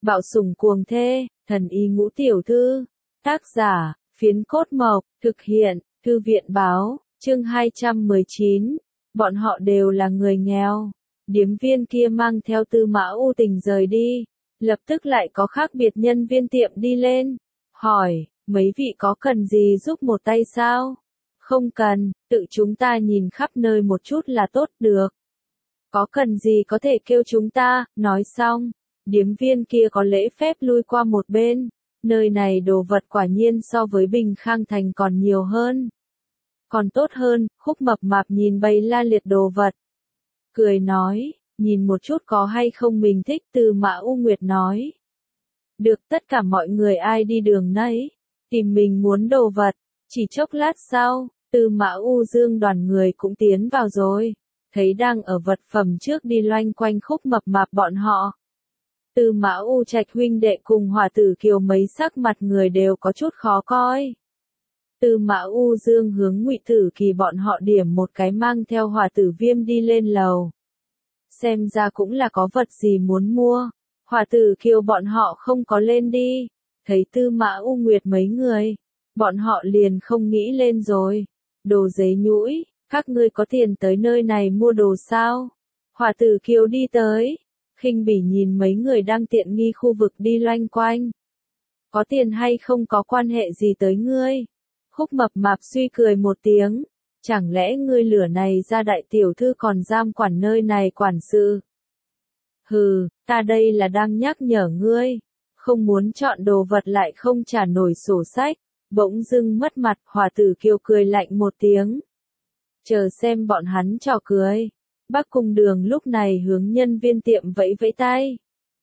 Bạo sủng cuồng thê, thần y ngũ tiểu thư. Tác giả, Phiến Cốt Mộc, thực hiện, Thư viện báo, chương 219. Bọn họ đều là người nghèo. Điếm viên kia mang theo Tư Mã U Tình rời đi. Lập tức lại có khác biệt nhân viên tiệm đi lên. Hỏi, mấy vị có cần gì giúp một tay sao? Không cần, tự chúng ta nhìn khắp nơi một chút là tốt được. Có cần gì có thể kêu chúng ta, nói xong. Điếm viên kia có lễ phép lui qua một bên. Nơi này đồ vật quả nhiên so với Bình Khang Thành còn nhiều hơn. Còn tốt hơn, Khúc Mập Mạp nhìn bầy la liệt đồ vật. Cười nói, nhìn một chút có hay không mình thích. Tư Mã U Nguyệt nói. Được, tất cả mọi người ai đi đường nấy, tìm mình muốn đồ vật. Chỉ chốc lát sau, Tư Mã U Dương đoàn người cũng tiến vào rồi. Thấy đang ở vật phẩm trước đi loanh quanh Khúc Mập Mạp bọn họ. Tư Mã U Trạch huynh đệ cùng Hỏa Tử Kiều mấy sắc mặt người đều có chút khó coi. Tư Mã U Dương hướng Ngụy Tử Kỳ bọn họ điểm một cái mang theo Hỏa Tử Viêm đi lên lầu. Xem ra cũng là có vật gì muốn mua. Hỏa Tử Kiều bọn họ không có lên đi. Thấy Tư Mã U Nguyệt mấy người, bọn họ liền không nghĩ lên rồi. Đồ giấy nhũi, các ngươi có tiền tới nơi này mua đồ sao? Hỏa Tử Kiều đi tới, khinh bỉ nhìn mấy người đang tiện nghi khu vực đi loanh quanh. Có tiền hay không có quan hệ gì tới ngươi? Khúc Mập Mạp suy cười một tiếng. Chẳng lẽ ngươi lửa này ra đại tiểu thư còn giam quản nơi này quản sự? Hừ, ta đây là đang nhắc nhở ngươi. Không muốn chọn đồ vật lại không trả nổi sổ sách. Bỗng dưng mất mặt, Hỏa Tử Kiều cười lạnh một tiếng. Chờ xem bọn hắn trò cười. Bắc Cung Đường lúc này hướng nhân viên tiệm vẫy vẫy tay.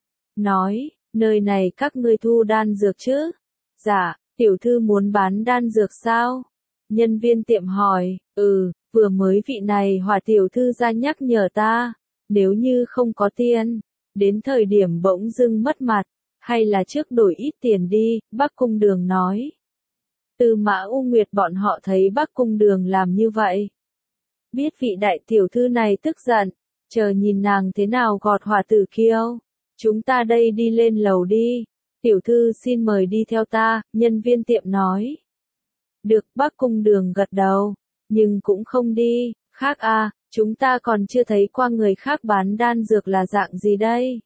Nói, nơi này các ngươi thu đan dược chứ? Dạ, tiểu thư muốn bán đan dược sao? Nhân viên tiệm hỏi, vừa mới vị này Hỏa tiểu thư ra nhắc nhở ta. Nếu như không có tiền, đến thời điểm bỗng dưng mất mặt, hay là trước đổi ít tiền đi, Bắc Cung Đường nói. Tư Mã U Nguyệt bọn họ thấy Bắc Cung Đường làm như vậy. Biết vị đại tiểu thư này tức giận, chờ nhìn nàng thế nào gọt Hỏa Tử Kiều. Chúng ta đây đi lên lầu đi. Tiểu thư xin mời đi theo ta, nhân viên tiệm nói. Được, Bắc Cung Đường gật đầu, nhưng cũng không đi, khác à, chúng ta còn chưa thấy qua người khác bán đan dược là dạng gì đây.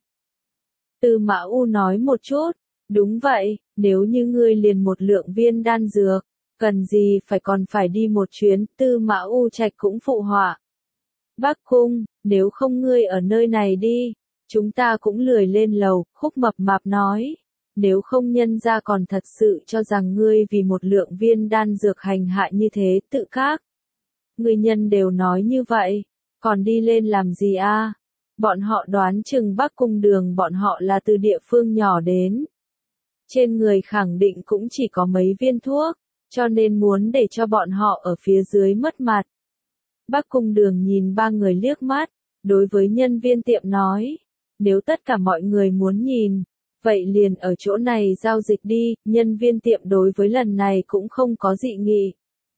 Tư Mã U nói một chút, đúng vậy, nếu như ngươi liền một lượng viên đan dược. Cần gì còn phải đi một chuyến, Tư Mã U Trạch cũng phụ họa. Bắc Cung, nếu không ngươi ở nơi này đi, chúng ta cũng lười lên lầu, Khúc Mập Mạp nói. Nếu không nhân ra còn thật sự cho rằng ngươi vì một lượng viên đan dược hành hạ như thế, tự các. Người nhân đều nói như vậy, còn đi lên làm gì a? Bọn họ đoán chừng Bắc Cung Đường bọn họ là từ địa phương nhỏ đến. Trên người khẳng định cũng chỉ có mấy viên thuốc. Cho nên muốn để cho bọn họ ở phía dưới mất mặt. Bắc Cung Đường nhìn ba người liếc mắt, đối với nhân viên tiệm nói, nếu tất cả mọi người muốn nhìn, vậy liền ở chỗ này giao dịch đi, nhân viên tiệm đối với lần này cũng không có dị nghị.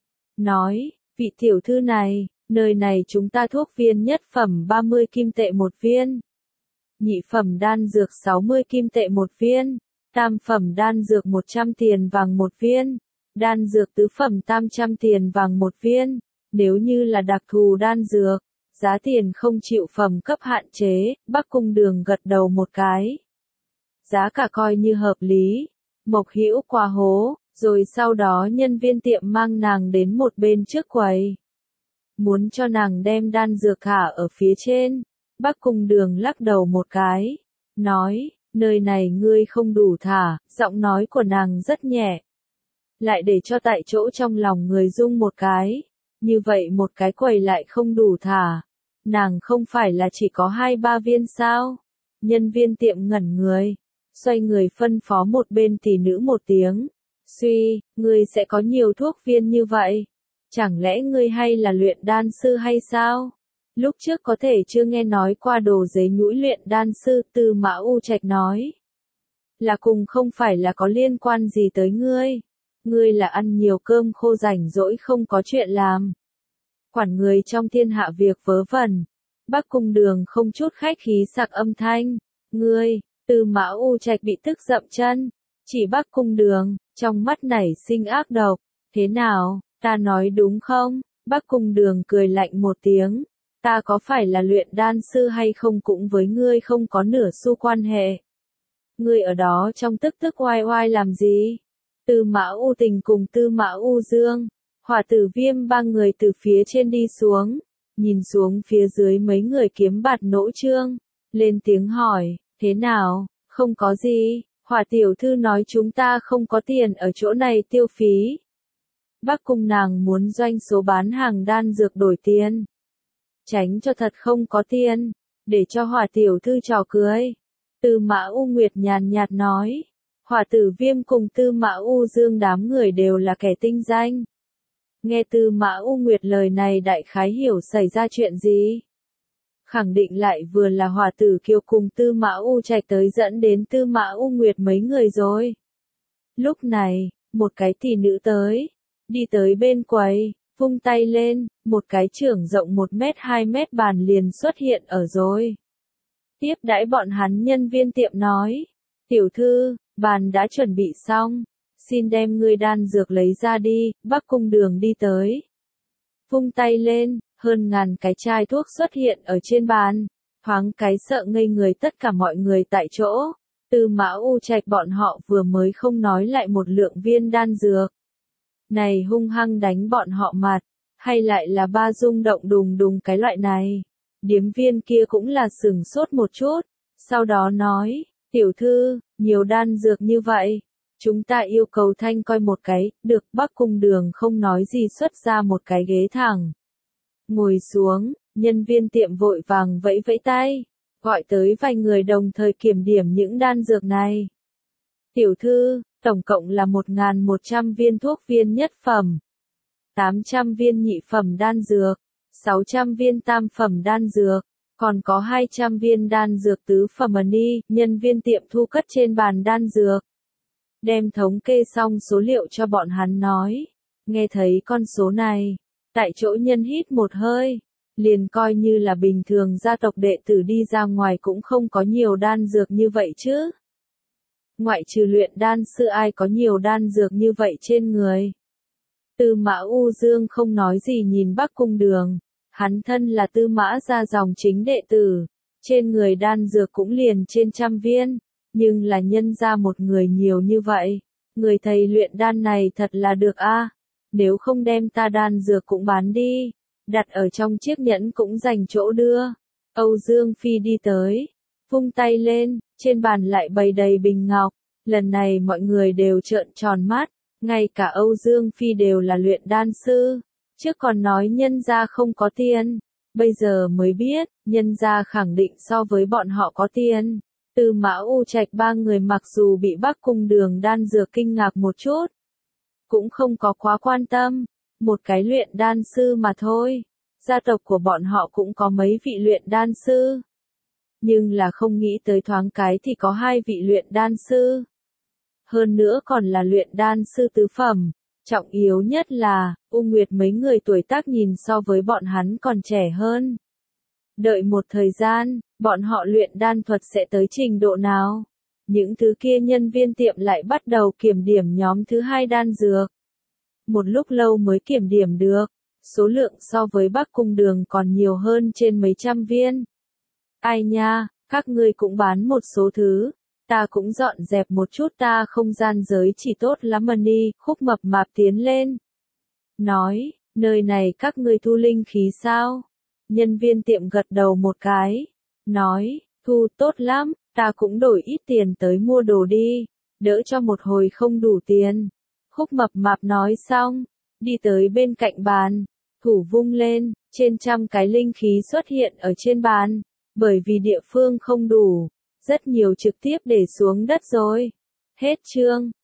Nói, vị tiểu thư này, nơi này chúng ta thuốc viên nhất phẩm 30 kim tệ một viên, nhị phẩm đan dược 60 kim tệ một viên, tam phẩm đan dược 100 tiền vàng một viên. Đan dược tứ phẩm 800 tiền vàng một viên, nếu như là đặc thù đan dược, giá tiền không chịu phẩm cấp hạn chế, Bắc Cung Đường gật đầu một cái. Giá cả coi như hợp lý, Mộc Hữu qua hố, rồi sau đó nhân viên tiệm mang nàng đến một bên trước quầy. Muốn cho nàng đem đan dược thả ở phía trên, Bắc Cung Đường lắc đầu một cái, nói, nơi này ngươi không đủ thả, giọng nói của nàng rất nhẹ. Lại để cho tại chỗ trong lòng người rung một cái, như vậy một cái quầy lại không đủ thả. Nàng không phải là chỉ có 2-3 viên sao? Nhân viên tiệm ngẩn người, xoay người phân phó một bên tỷ nữ một tiếng. Suy, ngươi sẽ có nhiều thuốc viên như vậy? Chẳng lẽ ngươi hay là luyện đan sư hay sao? Lúc trước có thể chưa nghe nói qua đồ giấy nhũi luyện đan sư, Tư Mã U Trạch nói. Là cùng không phải là có liên quan gì tới ngươi. Ngươi là ăn nhiều cơm khô rảnh rỗi không có chuyện làm. Quản người trong thiên hạ việc vớ vẩn. Bắc Cung Đường không chút khách khí sặc âm thanh. Ngươi, Tư Mã U Trạch bị tức dậm chân, chỉ Bắc Cung Đường, trong mắt nảy sinh ác độc. Thế nào, ta nói đúng không? Bắc Cung Đường cười lạnh một tiếng. Ta có phải là luyện đan sư hay không cũng với ngươi không có nửa xu quan hệ. Ngươi ở đó trong tức tức oai oai làm gì? Tư Mã U Tình cùng Tư Mã U Dương, Hỏa Tử Viêm ba người từ phía trên đi xuống, nhìn xuống phía dưới mấy người kiếm bạt nỗ trương, lên tiếng hỏi, thế nào, không có gì, Hỏa tiểu thư nói chúng ta không có tiền ở chỗ này tiêu phí. Bắc Cung nàng muốn doanh số bán hàng đan dược đổi tiền. Tránh cho thật không có tiền, để cho Hỏa tiểu thư trò cưới. Tư Mã U Nguyệt nhàn nhạt nói, Hỏa Tử Viêm cùng Tư Mã U Dương đám người đều là kẻ tinh danh. Nghe Tư Mã U Nguyệt lời này đại khái hiểu xảy ra chuyện gì. Khẳng định lại vừa là Hỏa Tử Kiều cùng Tư Mã U Trạch tới dẫn đến Tư Mã U Nguyệt mấy người rồi. Lúc này, một cái tỷ nữ tới, đi tới bên quầy, vung tay lên, một cái chưởng rộng 1 mét 2 mét bàn liền xuất hiện ở rồi. Tiếp đãi bọn hắn nhân viên tiệm nói, tiểu thư, bàn đã chuẩn bị xong, xin đem ngươi đan dược lấy ra đi. Bắc Cung Đường đi tới, vung tay lên, hơn ngàn cái chai thuốc xuất hiện ở trên bàn, thoáng cái sợ ngây người tất cả mọi người tại chỗ. Tư Mã U Trạch bọn họ vừa mới không nói lại một lượng viên đan dược. Này hung hăng đánh bọn họ mặt, hay lại là ba rung động đùng đùng cái loại này. Điếm viên kia cũng là sửng sốt một chút, sau đó nói, tiểu thư, nhiều đan dược như vậy, chúng ta yêu cầu thanh coi một cái. Được. Bắc Cung Đường không nói gì xuất ra một cái ghế thẳng. Ngồi xuống, nhân viên tiệm vội vàng vẫy vẫy tay, gọi tới vài người đồng thời kiểm điểm những đan dược này. Tiểu thư, tổng cộng là 1.100 viên thuốc viên nhất phẩm, 800 viên nhị phẩm đan dược, 600 viên tam phẩm đan dược, còn có 200 viên đan dược tứ phẩm đi. Nhân viên tiệm thu cất trên bàn đan dược. Đem thống kê xong số liệu cho bọn hắn nói. Nghe thấy con số này, tại chỗ nhân hít một hơi, liền coi như là bình thường gia tộc đệ tử đi ra ngoài cũng không có nhiều đan dược như vậy chứ. Ngoại trừ luyện đan sư ai có nhiều đan dược như vậy trên người. Tư Mã U Dương không nói gì nhìn Bắc Cung Đường, hắn thân là Tư Mã gia dòng chính đệ tử, trên người đan dược cũng liền trên 100 viên, nhưng là nhân ra một người nhiều như vậy, người thầy luyện đan này thật là được a. Nếu không đem ta đan dược cũng bán đi, đặt ở trong chiếc nhẫn cũng dành chỗ đưa. Âu Dương Phi đi tới, vung tay lên, trên bàn lại bày đầy bình ngọc, lần này mọi người đều trợn tròn mắt, ngay cả Âu Dương Phi đều là luyện đan sư, trước còn nói nhân gia không có tiền, bây giờ mới biết, nhân gia khẳng định so với bọn họ có tiền. Tư Mã U Trạch ba người mặc dù bị Bắc Cung Đường đan dược kinh ngạc một chút, cũng không có quá quan tâm, một cái luyện đan sư mà thôi, gia tộc của bọn họ cũng có mấy vị luyện đan sư. Nhưng là không nghĩ tới thoáng cái thì có 2 vị luyện đan sư. Hơn nữa còn là luyện đan sư tứ phẩm, trọng yếu nhất là, U Nguyệt mấy người tuổi tác nhìn so với bọn hắn còn trẻ hơn. Đợi một thời gian, bọn họ luyện đan thuật sẽ tới trình độ nào? Những thứ kia nhân viên tiệm lại bắt đầu kiểm điểm nhóm thứ 2 đan dược. Một lúc lâu mới kiểm điểm được, số lượng so với Bắc Cung Đường còn nhiều hơn trên mấy trăm viên. Ai nha, các ngươi cũng bán một số thứ, ta cũng dọn dẹp một chút ta không gian giới chỉ tốt lắm mà đi. Khúc Mập Mạp tiến lên, nói, nơi này các ngươi thu linh khí sao? Nhân viên tiệm gật đầu một cái, nói, thu tốt lắm, ta cũng đổi ít tiền tới mua đồ đi, đỡ cho một hồi không đủ tiền. Khúc Mập Mạp nói xong, đi tới bên cạnh bàn, thủ vung lên, trên 100 cái linh khí xuất hiện ở trên bàn, bởi vì địa phương không đủ, rất nhiều trực tiếp để xuống đất rồi. Hết chương.